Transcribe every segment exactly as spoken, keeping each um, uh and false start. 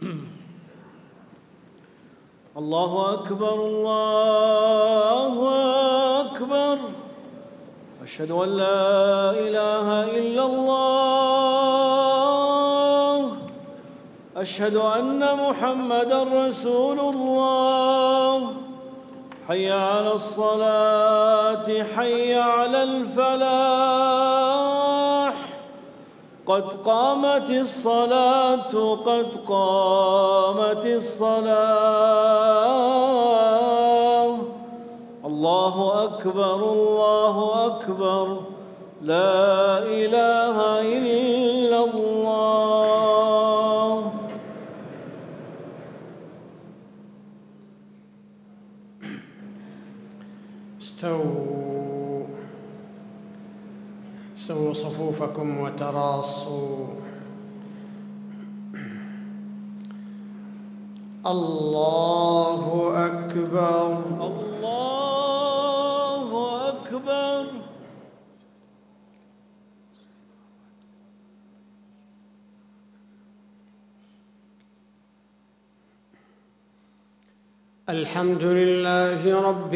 الله أكبر الله أكبر. أشهد أن لا إله إلا الله. أشهد أن محمدًا رسول الله. حي على الصلاة حي على الفلاح. قد قامت الصلاة قد قامت الصلاة. الله أكبر الله أكبر. لا إله إلا الله. استووا سووا صفوفكم وتراصوا. الله أكبر الله أكبر. الحمد لله رب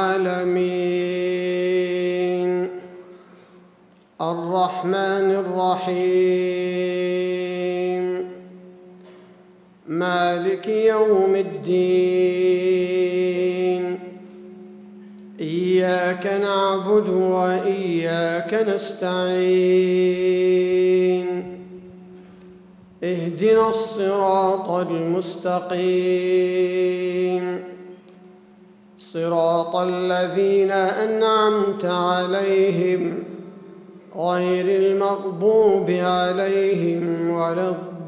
العالمين الرحمن الرحيم مالك يوم الدين. إياك نعبد وإياك نستعين. اهدنا الصراط المستقيم صراط الذين أنعمت عليهم غير المغضوب عليهم ولا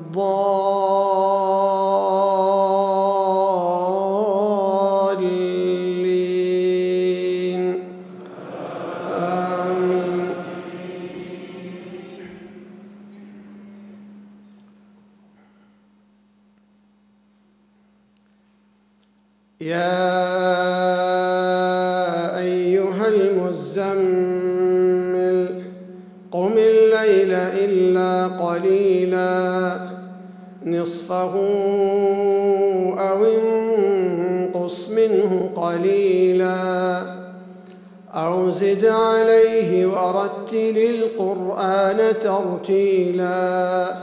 الضالين. آمين. يا أيها المزمل قم الليل إلا قليلا نصفه أو انقص منه قليلا أو زد عليه ورتل القرآن ترتيلا.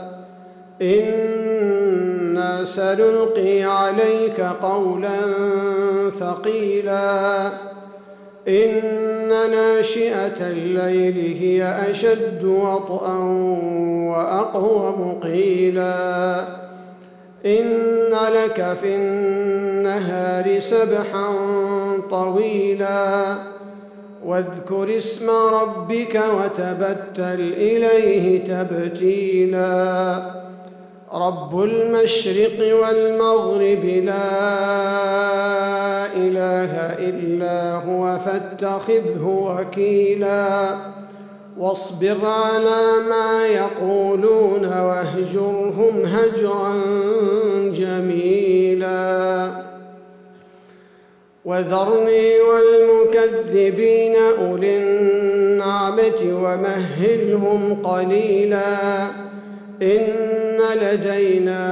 إنا سنلقي عليك قولا ثقيلا. إن ناشئة الليل هي أشد وطئا وأقوم قيلا. إن لك في النهار سبحا طويلا. واذكر اسم ربك وتبتل إليه تبتيلا. رب المشرق والمغرب لا إله إلا هو فاتخذه وكيلا. واصبر على ما يقولون واهجرهم هجرا جميلا. وذرني والمكذبين أولي النعمة ومهلهم قليلا. إن لدينا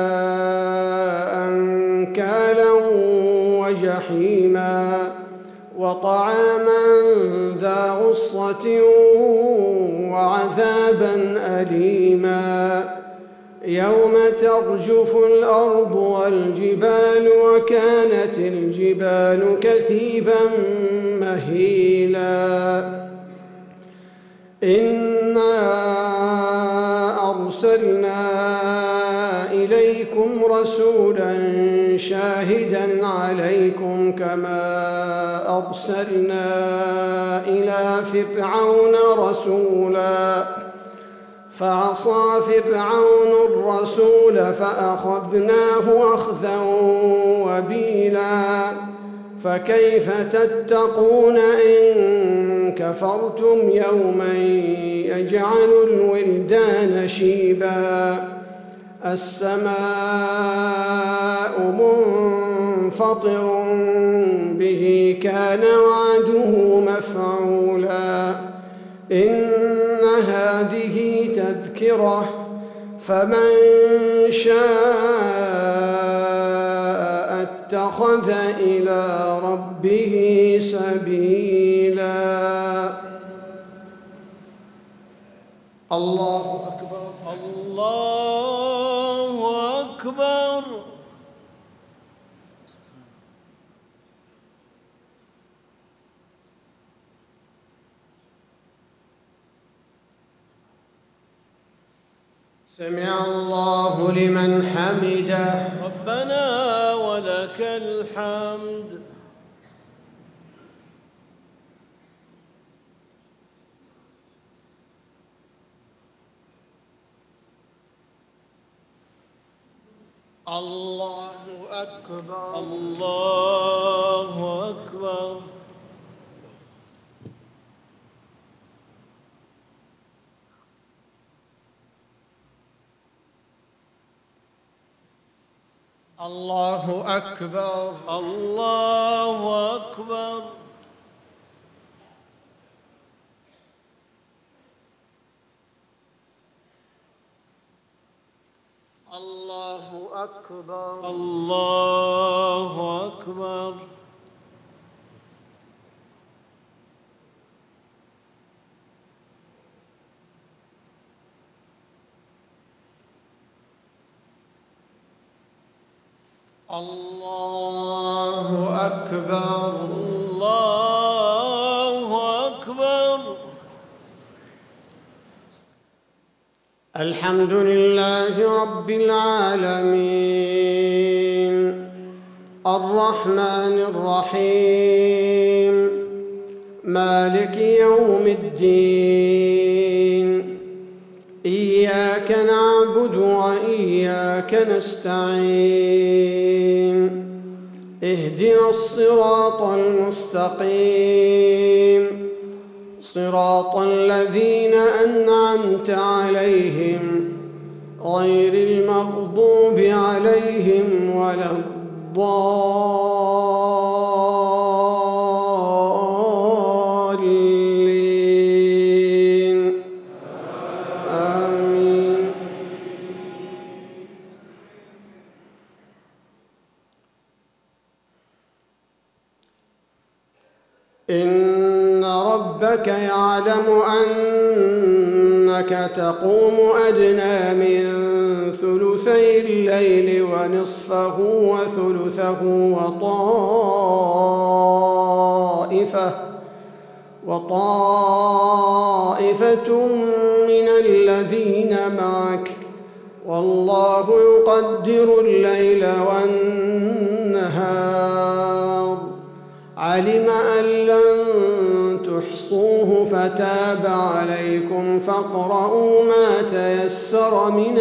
أنكالا وجحيما وطعاما ذا غصة وعذابا أليما. يوم ترجف الأرض والجبال وكانت الجبال كثيبا مهيلا. إنا أرسلنا إليكم رسولا شاهدا عليكم كما أرسلنا إلى فرعون رسولا. فعصى فرعون الرسول فأخذناه أخذا وبيلا. فكيف تتقون إن كفرتم يوما يجعل الولدان شيبا. السماء منفطر به كان وعده مفعولا. إن هذه تذكرة فمن شاء اتخذ إلى ربه سبيلا. الله أكبر. الله أكبر. سمع الله لمن حمده. ربنا ولك الحمد. الله أكبر. الله أكبر. الله أكبر. الله أكبر. الله أكبر. الله أكبر. الله أكبر. الله أكبر. الحمد لله رب العالمين الرحمن الرحيم مالك يوم الدين. إياك نعبد وإياك نستعين. اهدنا الصراط المستقيم صراط الذين أنعمت عليهم غير المغضوب عليهم ولا الضالين. آمين. إن ربك يعلم أنك تقوم أدنى من ثلثي الليل ونصفه وثلثه وطائفة وطائفة من الذين معك والله يقدر الليل والنهار. علم أن لن تحصوه فتاب عليكم فاقرؤوا ما تيسر من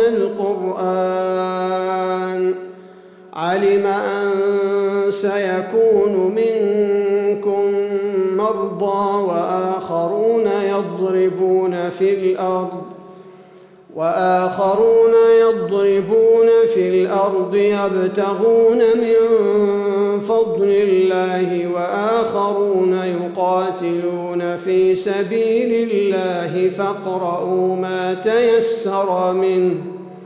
القرآن. علم أن سيكون منكم مرضى وآخرون يضربون في الأرض وآخرون يضربون في الأرض يبتغون من فضل الله وآخرون يقاتلون في سبيل الله فاقرؤوا ما تيسر منه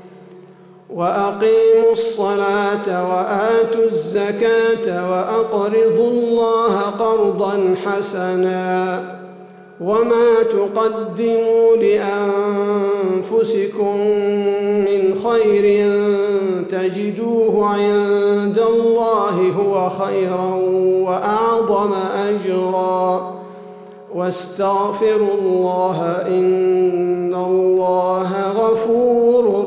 وأقيموا الصلاة وآتوا الزكاة وأقرضوا الله قرضا حسنا وما تقدموا لأنفسكم من خير تجدوه عند الله هو خيرا وأعظم أجرا واستغفروا الله إن الله غفور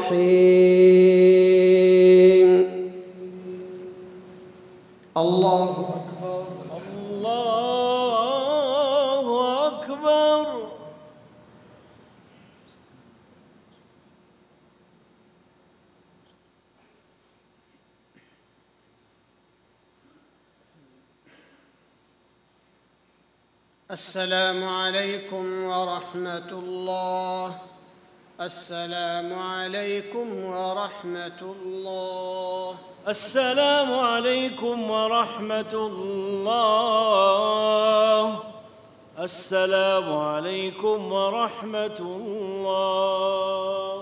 رحيم. الله أكبر. الله أكبر. السلام عليكم ورحمة الله. السلام عليكم ورحمة الله. السلام عليكم ورحمة الله. السلام عليكم ورحمة الله.